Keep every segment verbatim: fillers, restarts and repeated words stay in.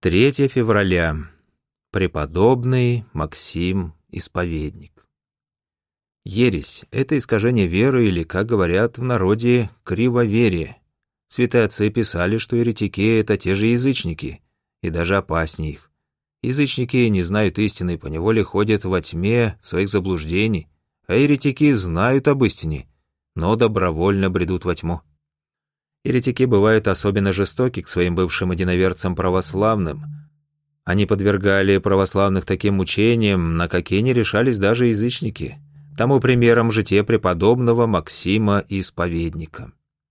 третьего февраля. Преподобный Максим Исповедник. Ересь — это искажение веры или, как говорят в народе, кривоверие. Святые отцы писали, что еретики — это те же язычники, и даже опаснее их. Язычники не знают истины и поневоле ходят во тьме своих заблуждений, а еретики знают об истине, но добровольно бредут во тьму. Еретики бывают особенно жестоки к своим бывшим единоверцам православным. Они подвергали православных таким мучениям, на какие не решались даже язычники. Тому примером житие преподобного Максима Исповедника.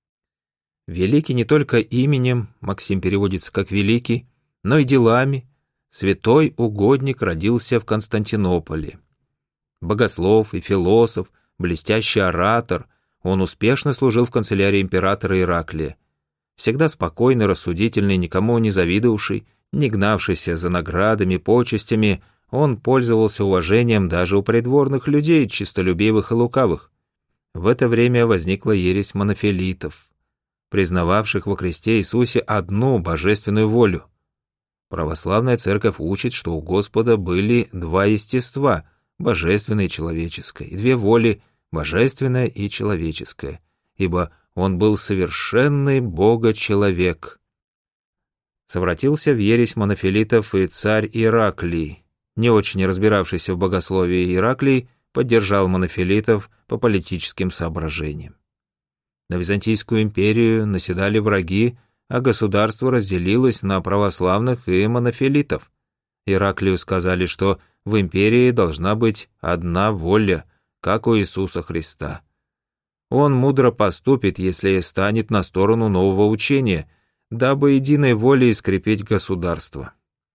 Великий не только именем, Максим переводится как «великий», но и делами. Святой угодник родился в Константинополе. Богослов и философ, блестящий оратор, он успешно служил в канцелярии императора Ираклия. Всегда спокойный, рассудительный, никому не завидовавший, не гнавшийся за наградами, почестями, он пользовался уважением даже у придворных людей, честолюбивых и лукавых. В это время возникла ересь монофилитов, признававших во Христе Иисусе одну божественную волю. Православная церковь учит, что у Господа были два естества, божественное и человеческое, и две воли, божественное и человеческое, ибо он был совершенный Бога-человек. Совратился в ересь монофилитов и царь Ираклий. Не очень разбиравшийся в богословии Ираклий поддержал монофилитов по политическим соображениям. На Византийскую империю наседали враги, а государство разделилось на православных и монофилитов. Ираклию сказали, что в империи должна быть одна воля, как у Иисуса Христа. Он мудро поступит, если станет на сторону нового учения, дабы единой волей скрепить государство.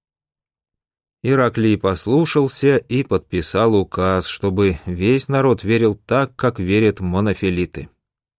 Ираклий послушался и подписал указ, чтобы весь народ верил так, как верят монофилиты.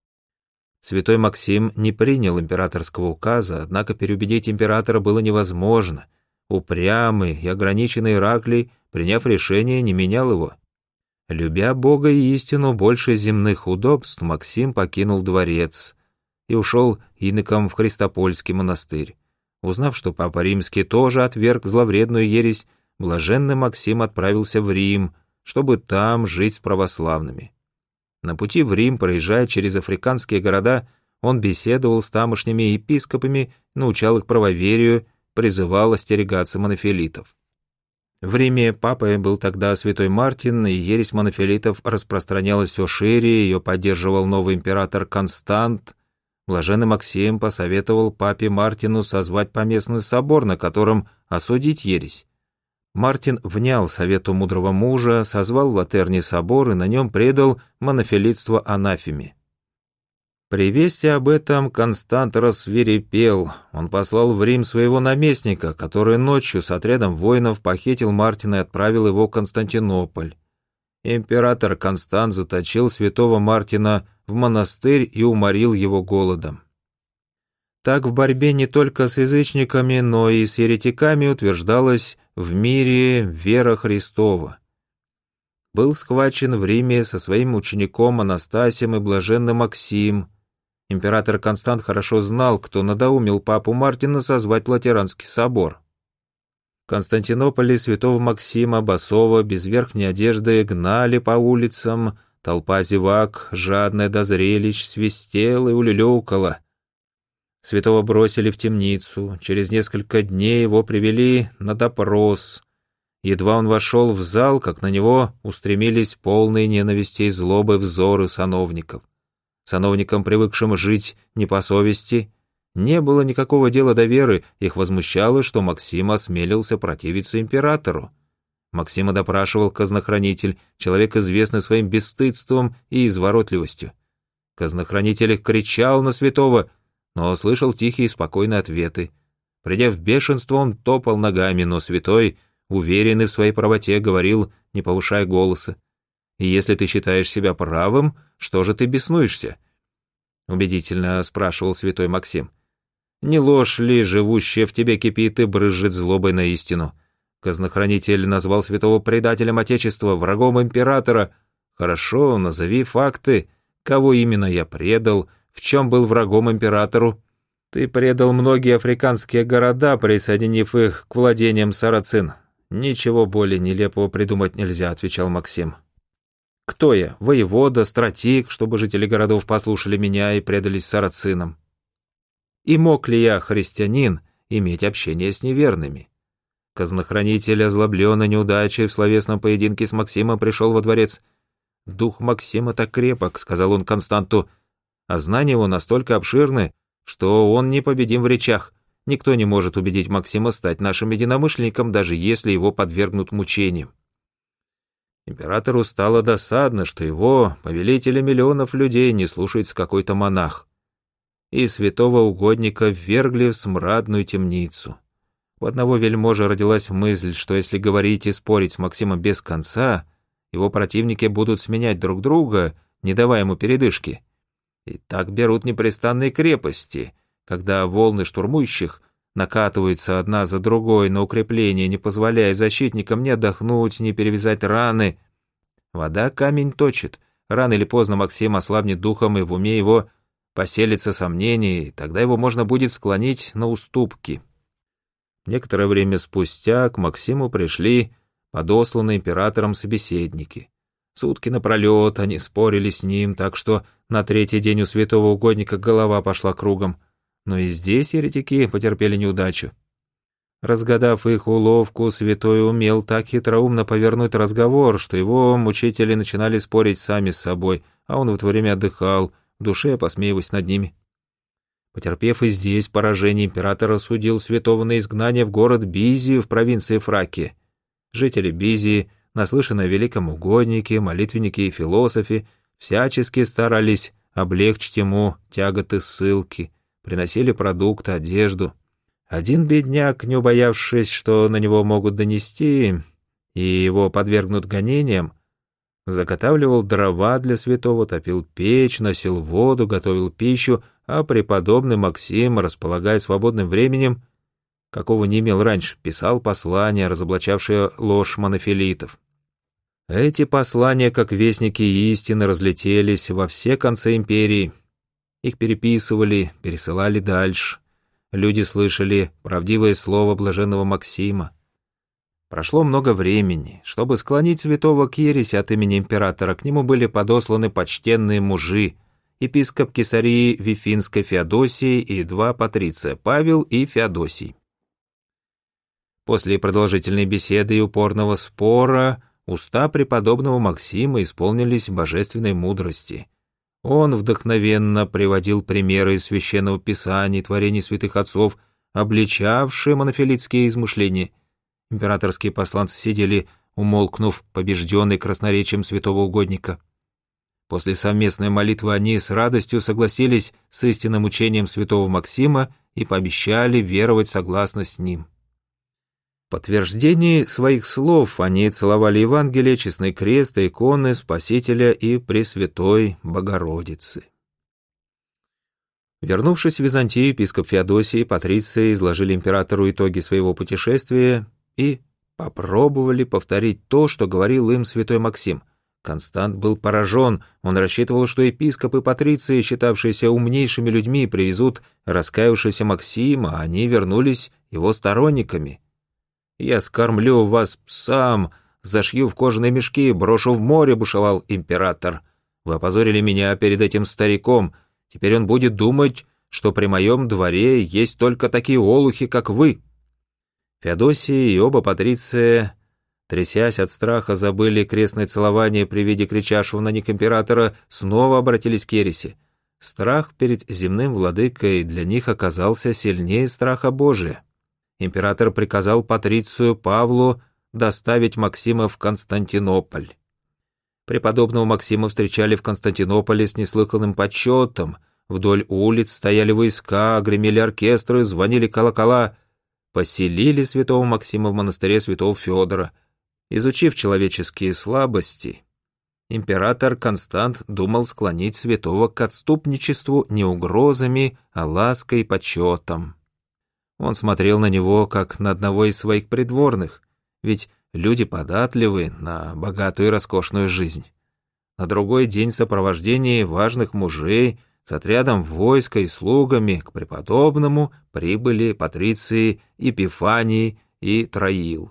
Святой Максим не принял императорского указа, однако переубедить императора было невозможно. Упрямый и ограниченный Ираклий, приняв решение, не менял его. Любя Бога и истину больше земных удобств, Максим покинул дворец и ушел иноком в Христопольский монастырь. Узнав, что Папа Римский тоже отверг зловредную ересь, блаженный Максим отправился в Рим, чтобы там жить с православными. На пути в Рим, проезжая через африканские города, он беседовал с тамошними епископами, научал их правоверию, призывал остерегаться монофилитов. В Риме папой был тогда святой Мартин, и ересь монофилитов распространялась все шире, ее поддерживал новый император Констант. Блаженный Максим посоветовал папе Мартину созвать поместный собор, на котором осудить ересь. Мартин внял совету мудрого мужа, созвал в Латерне собор и на нем предал монофилитство анафеме. При вести об этом Констант рассвирепел. Он послал в Рим своего наместника, который ночью с отрядом воинов похитил Мартина и отправил его в Константинополь. Император Констант заточил святого Мартина в монастырь и уморил его голодом. Так в борьбе не только с язычниками, но и с еретиками утверждалась в мире вера Христова. Был схвачен в Риме со своим учеником Анастасием и блаженный Максим. Император Констант хорошо знал, кто надоумил папу Мартина созвать Латеранский собор. В Константинополе святого Максима босого, без верхней одежды, гнали по улицам, толпа зевак, жадная до зрелищ, свистела и улюлюкала. Святого бросили в темницу, через несколько дней его привели на допрос. Едва он вошел в зал, как на него устремились полные ненависти и злобы взоры сановников. Сановникам, привыкшим жить не по совести, не было никакого дела до веры, их возмущало, что Максим осмелился противиться императору. Максима допрашивал казнохранитель, человек, известный своим бесстыдством и изворотливостью. Казнохранитель кричал на святого, но слышал тихие и спокойные ответы. Придя в бешенство, он топал ногами, но святой, уверенный в своей правоте, говорил, не повышая голоса: «И если ты считаешь себя правым, что же ты беснуешься?» Убедительно спрашивал святой Максим. «Не ложь ли, живущая в тебе кипит и брызжет злобой на истину?» Казнохранитель назвал святого предателем Отечества, врагом императора. «Хорошо, назови факты, кого именно я предал, в чем был врагом императору. Ты Ты предал многие африканские города, присоединив их к владениям сарацин. Ничего более нелепого придумать нельзя, отвечал Максим. Кто я? Воевода, стратег, чтобы жители городов послушали меня и предались сарацинам? И мог ли я, христианин, иметь общение с неверными? Казнохранитель, озлобленный неудачей в словесном поединке с Максимом, пришел во дворец. «Дух Максима так крепок», — сказал он Константу, «а знания его настолько обширны, что он непобедим в речах. Никто не может убедить Максима стать нашим единомышленником, даже если его подвергнут мучениям». Императору стало досадно, что его, повелителя миллионов людей, не слушается какой-то монах. И святого угодника ввергли в смрадную темницу. У одного вельможи родилась мысль, что если говорить и спорить с Максимом без конца, его противники будут сменять друг друга, не давая ему передышки. И так берут непрестанные крепости, когда волны штурмующих накатываются одна за другой на укрепление, не позволяя защитникам ни отдохнуть, ни перевязать раны. Вода камень точит. Рано или поздно Максим ослабнет духом, и в уме его поселится сомнение, и тогда его можно будет склонить на уступки. Некоторое время спустя к Максиму пришли подосланные императором собеседники. Сутки напролет они спорили с ним, так что на третий день у святого угодника голова пошла кругом. Но и здесь еретики потерпели неудачу. Разгадав их уловку, святой умел так хитроумно повернуть разговор, что его мучители начинали спорить сами с собой, а он в это время отдыхал, в душе посмеиваясь над ними. Потерпев и здесь поражение, император осудил святого на изгнание в город Бизию в провинции Фракии. Жители Бизии, наслышанные о великом угоднике, молитвенники и философе, всячески старались облегчить ему тяготы ссылки, приносили продукты, одежду. Один бедняк, не убоявшись, что на него могут донести и его подвергнут гонениям, заготавливал дрова для святого, топил печь, носил воду, готовил пищу, а преподобный Максим, располагая свободным временем, какого не имел раньше, писал послания, разоблачавшие ложь монофилитов. Эти послания, как вестники истины, разлетелись во все концы империи. Их переписывали, пересылали дальше. Люди слышали правдивое слово блаженного Максима. Прошло много времени. Чтобы склонить святого к ереси от имени императора, к нему были подосланы почтенные мужи, епископ Кесарии Вифинской Феодосии и два патриция, Павел и Феодосий. После продолжительной беседы и упорного спора уста преподобного Максима исполнились божественной мудрости. Он вдохновенно приводил примеры из Священного Писания и творений святых отцов, обличавшие монофилитские измышления. Императорские посланцы сидели, умолкнув, побежденный красноречием святого угодника. После совместной молитвы они с радостью согласились с истинным учением святого Максима и пообещали веровать согласно с ним. В подтверждении своих слов они целовали Евангелие, честный крест, иконы Спасителя и Пресвятой Богородицы. Вернувшись в Византию, епископ Феодосий и патриции изложили императору итоги своего путешествия и попробовали повторить то, что говорил им святой Максим. Констант был поражен, он рассчитывал, что епископы и патриции, считавшиеся умнейшими людьми, привезут раскаявшегося Максима, а они вернулись его сторонниками. «Я скормлю вас псам, зашью в кожаные мешки, брошу в море», — бушевал император. «Вы опозорили меня перед этим стариком, теперь он будет думать, что при моем дворе есть только такие олухи, как вы». Феодосий и оба патриция, трясясь от страха, забыли крестное целование при виде кричавшего на них императора, снова обратились к ереси. Страх перед земным владыкой для них оказался сильнее страха Божия. Император приказал патрицию Павлу доставить Максима в Константинополь. Преподобного Максима встречали в Константинополе с неслыханным почетом. Вдоль улиц стояли войска, гремели оркестры, звонили колокола. Поселили святого Максима в монастыре святого Федора. Изучив человеческие слабости, император Констант думал склонить святого к отступничеству не угрозами, а лаской и почетом. Он смотрел на него, как на одного из своих придворных, ведь люди податливы на богатую и роскошную жизнь. На другой день в сопровождении важных мужей С отрядом войска и слугами к преподобному прибыли патриции Епифаний и Троил.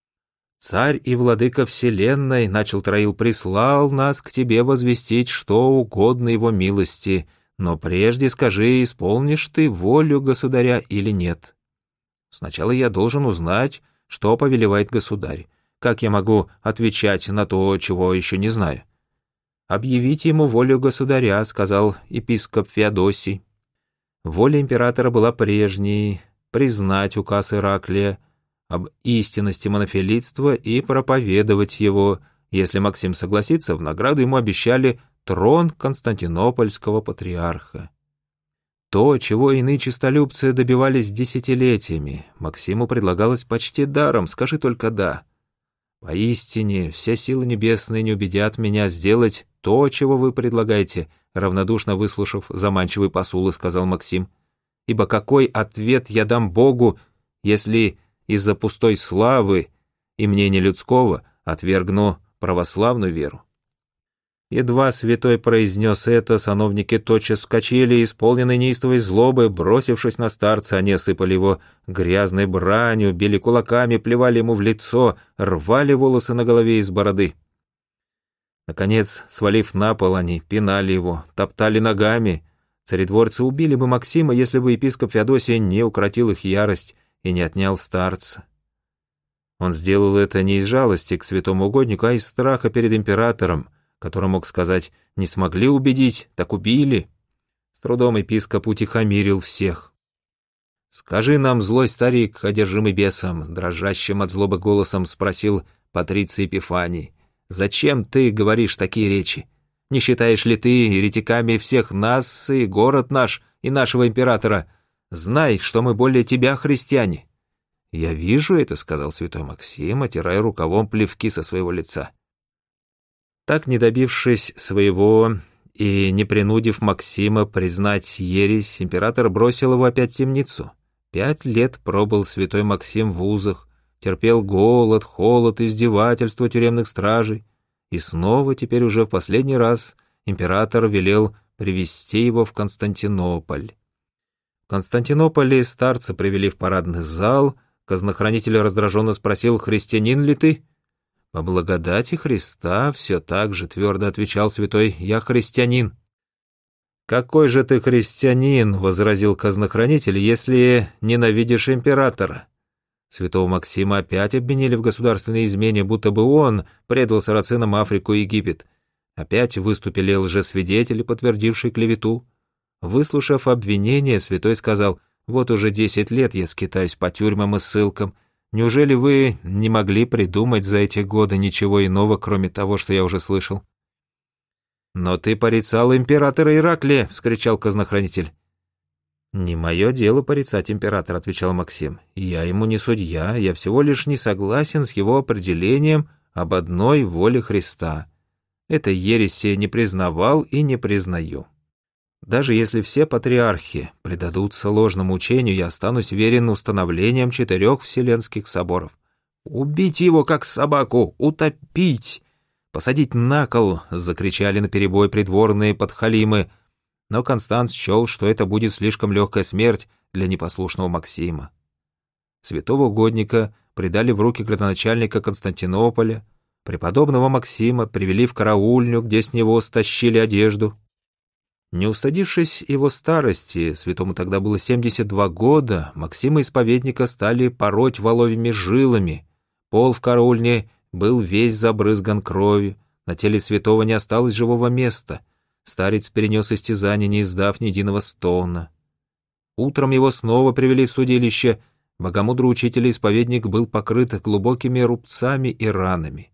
«Царь и владыка вселенной, — начал Троил, — прислал нас к тебе возвестить, что угодно его милости, но прежде скажи, исполнишь ты волю государя или нет. Сначала я должен узнать, что повелевает государь. Как я могу отвечать на то, чего еще не знаю?» «Объявите ему волю государя, — сказал епископ Феодосий». Воля императора была прежней — признать указ Ираклия об истинности монофилитства и проповедовать его. Если Максим согласится, в награду ему обещали трон константинопольского патриарха. То, чего иные честолюбцы добивались десятилетиями, Максиму предлагалось почти даром, скажи только «да». «Поистине, все силы небесные не убедят меня сделать то, чего вы предлагаете», равнодушно выслушав заманчивый посул, сказал Максим. «Ибо какой ответ я дам Богу, если из-за пустой славы и мнения людского отвергну православную веру?» Едва святой произнес это, сановники тотчас вскочили, исполненные неистовой злобы, бросившись на старца, они осыпали его грязной бранью, били кулаками, плевали ему в лицо, рвали волосы на голове из бороды. Наконец, свалив на пол, они пинали его, топтали ногами. Царедворцы убили бы Максима, если бы епископ Феодосий не укротил их ярость и не отнял старца. Он сделал это не из жалости к святому угоднику, а из страха перед императором, который мог сказать: «Не смогли убедить, так убили». С трудом епископ утихомирил всех. «Скажи нам, злой старик, одержимый бесом», — дрожащим от злобы голосом спросил патриций Епифаний, «зачем ты говоришь такие речи? Не считаешь ли ты еретиками всех нас и город наш, и нашего императора? Знай, что мы более тебя христиане». «Я вижу это», — сказал святой Максим, отирая рукавом плевки со своего лица. Так, не добившись своего и не принудив Максима признать ересь, император бросил его опять в темницу. Пять лет пробыл святой Максим в узах, терпел голод, холод, издевательства тюремных стражей, и снова, теперь уже в последний раз, император велел привести его в Константинополь. В Константинополе старца привели в парадный зал, казнохранитель раздраженно спросил: «Христианин ли ты?» «По благодати Христа», — все так же твердо отвечал святой, — «я христианин». «Какой же ты христианин», — возразил казнохранитель, — «если ненавидишь императора?» Святого Максима опять обвинили в государственной измене, будто бы он предал сарацинам Африку и Египет. Опять выступили лжесвидетели, подтвердившие клевету. Выслушав обвинение, святой сказал: «Вот уже десять лет я скитаюсь по тюрьмам и ссылкам. Неужели вы не могли придумать за эти годы ничего иного, кроме того, что я уже слышал?» «Но ты порицал императора Ираклия!» — вскричал казнохранитель. «Не мое дело порицать императора», — отвечал Максим. «Я ему не судья, я всего лишь не согласен с его определением об одной воле Христа. Это ереси не признавал и не признаю. Даже если все патриархи предадутся ложному учению, я останусь верен установлениям четырех вселенских соборов. Убить его, как собаку, утопить, посадить на кол», — закричали наперебой придворные подхалимы, но Констанц счел, что это будет слишком легкая смерть для непослушного Максима. Святого угодника предали в руки градоначальника Константинополя, преподобного Максима привели в караульню, где с него стащили одежду. Не устыдившись его старости, святому тогда было семьдесят два года, Максима исповедника стали пороть воловьими жилами. Пол в караульне был весь забрызган кровью, на теле святого не осталось живого места. Старец перенес истязание, не издав ни единого стона. Утром его снова привели в судилище. Богомудрый учитель и исповедник был покрыт глубокими рубцами и ранами.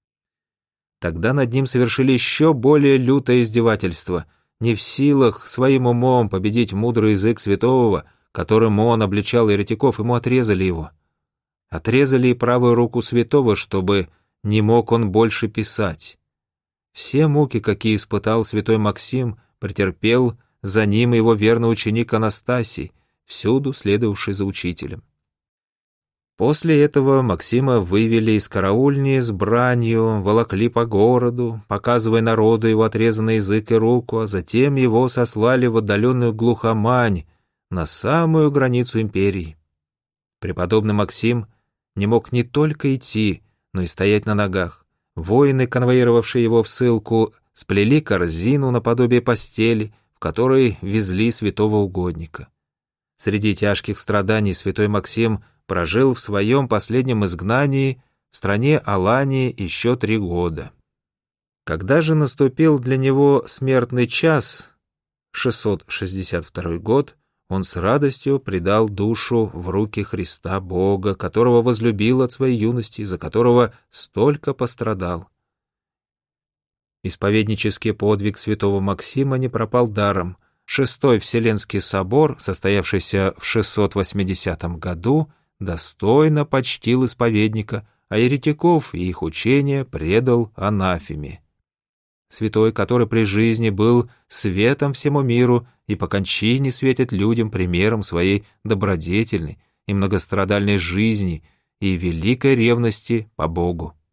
Тогда над ним совершили еще более лютое издевательство. Не в силах своим умом победить мудрый язык святого, которым он обличал еретиков, ему отрезали его. Отрезали и правую руку святого, чтобы не мог он больше писать. Все муки, какие испытал святой Максим, претерпел за ним его верный ученик Анастасий, всюду следовавший за учителем. После этого Максима вывели из караульни с бранью, волокли по городу, показывая народу его отрезанный язык и руку, а затем его сослали в отдаленную глухомань, на самую границу империи. Преподобный Максим не мог не только идти, но и стоять на ногах. Воины, конвоировавшие его в ссылку, сплели корзину наподобие постели, в которой везли святого угодника. Среди тяжких страданий святой Максим прожил в своем последнем изгнании в стране Алании еще три года. Когда же наступил для него смертный час, шестьсот шестьдесят второй год, он с радостью предал душу в руки Христа Бога, которого возлюбил от своей юности, за которого столько пострадал. Исповеднический подвиг святого Максима не пропал даром. Шестой Вселенский собор, состоявшийся в шестьсот восьмидесятом году, достойно почтил исповедника, а еретиков и их учения предал анафеме. Святой, который при жизни был светом всему миру и по кончине светит людям примером своей добродетельной и многострадальной жизни и великой ревности по Богу.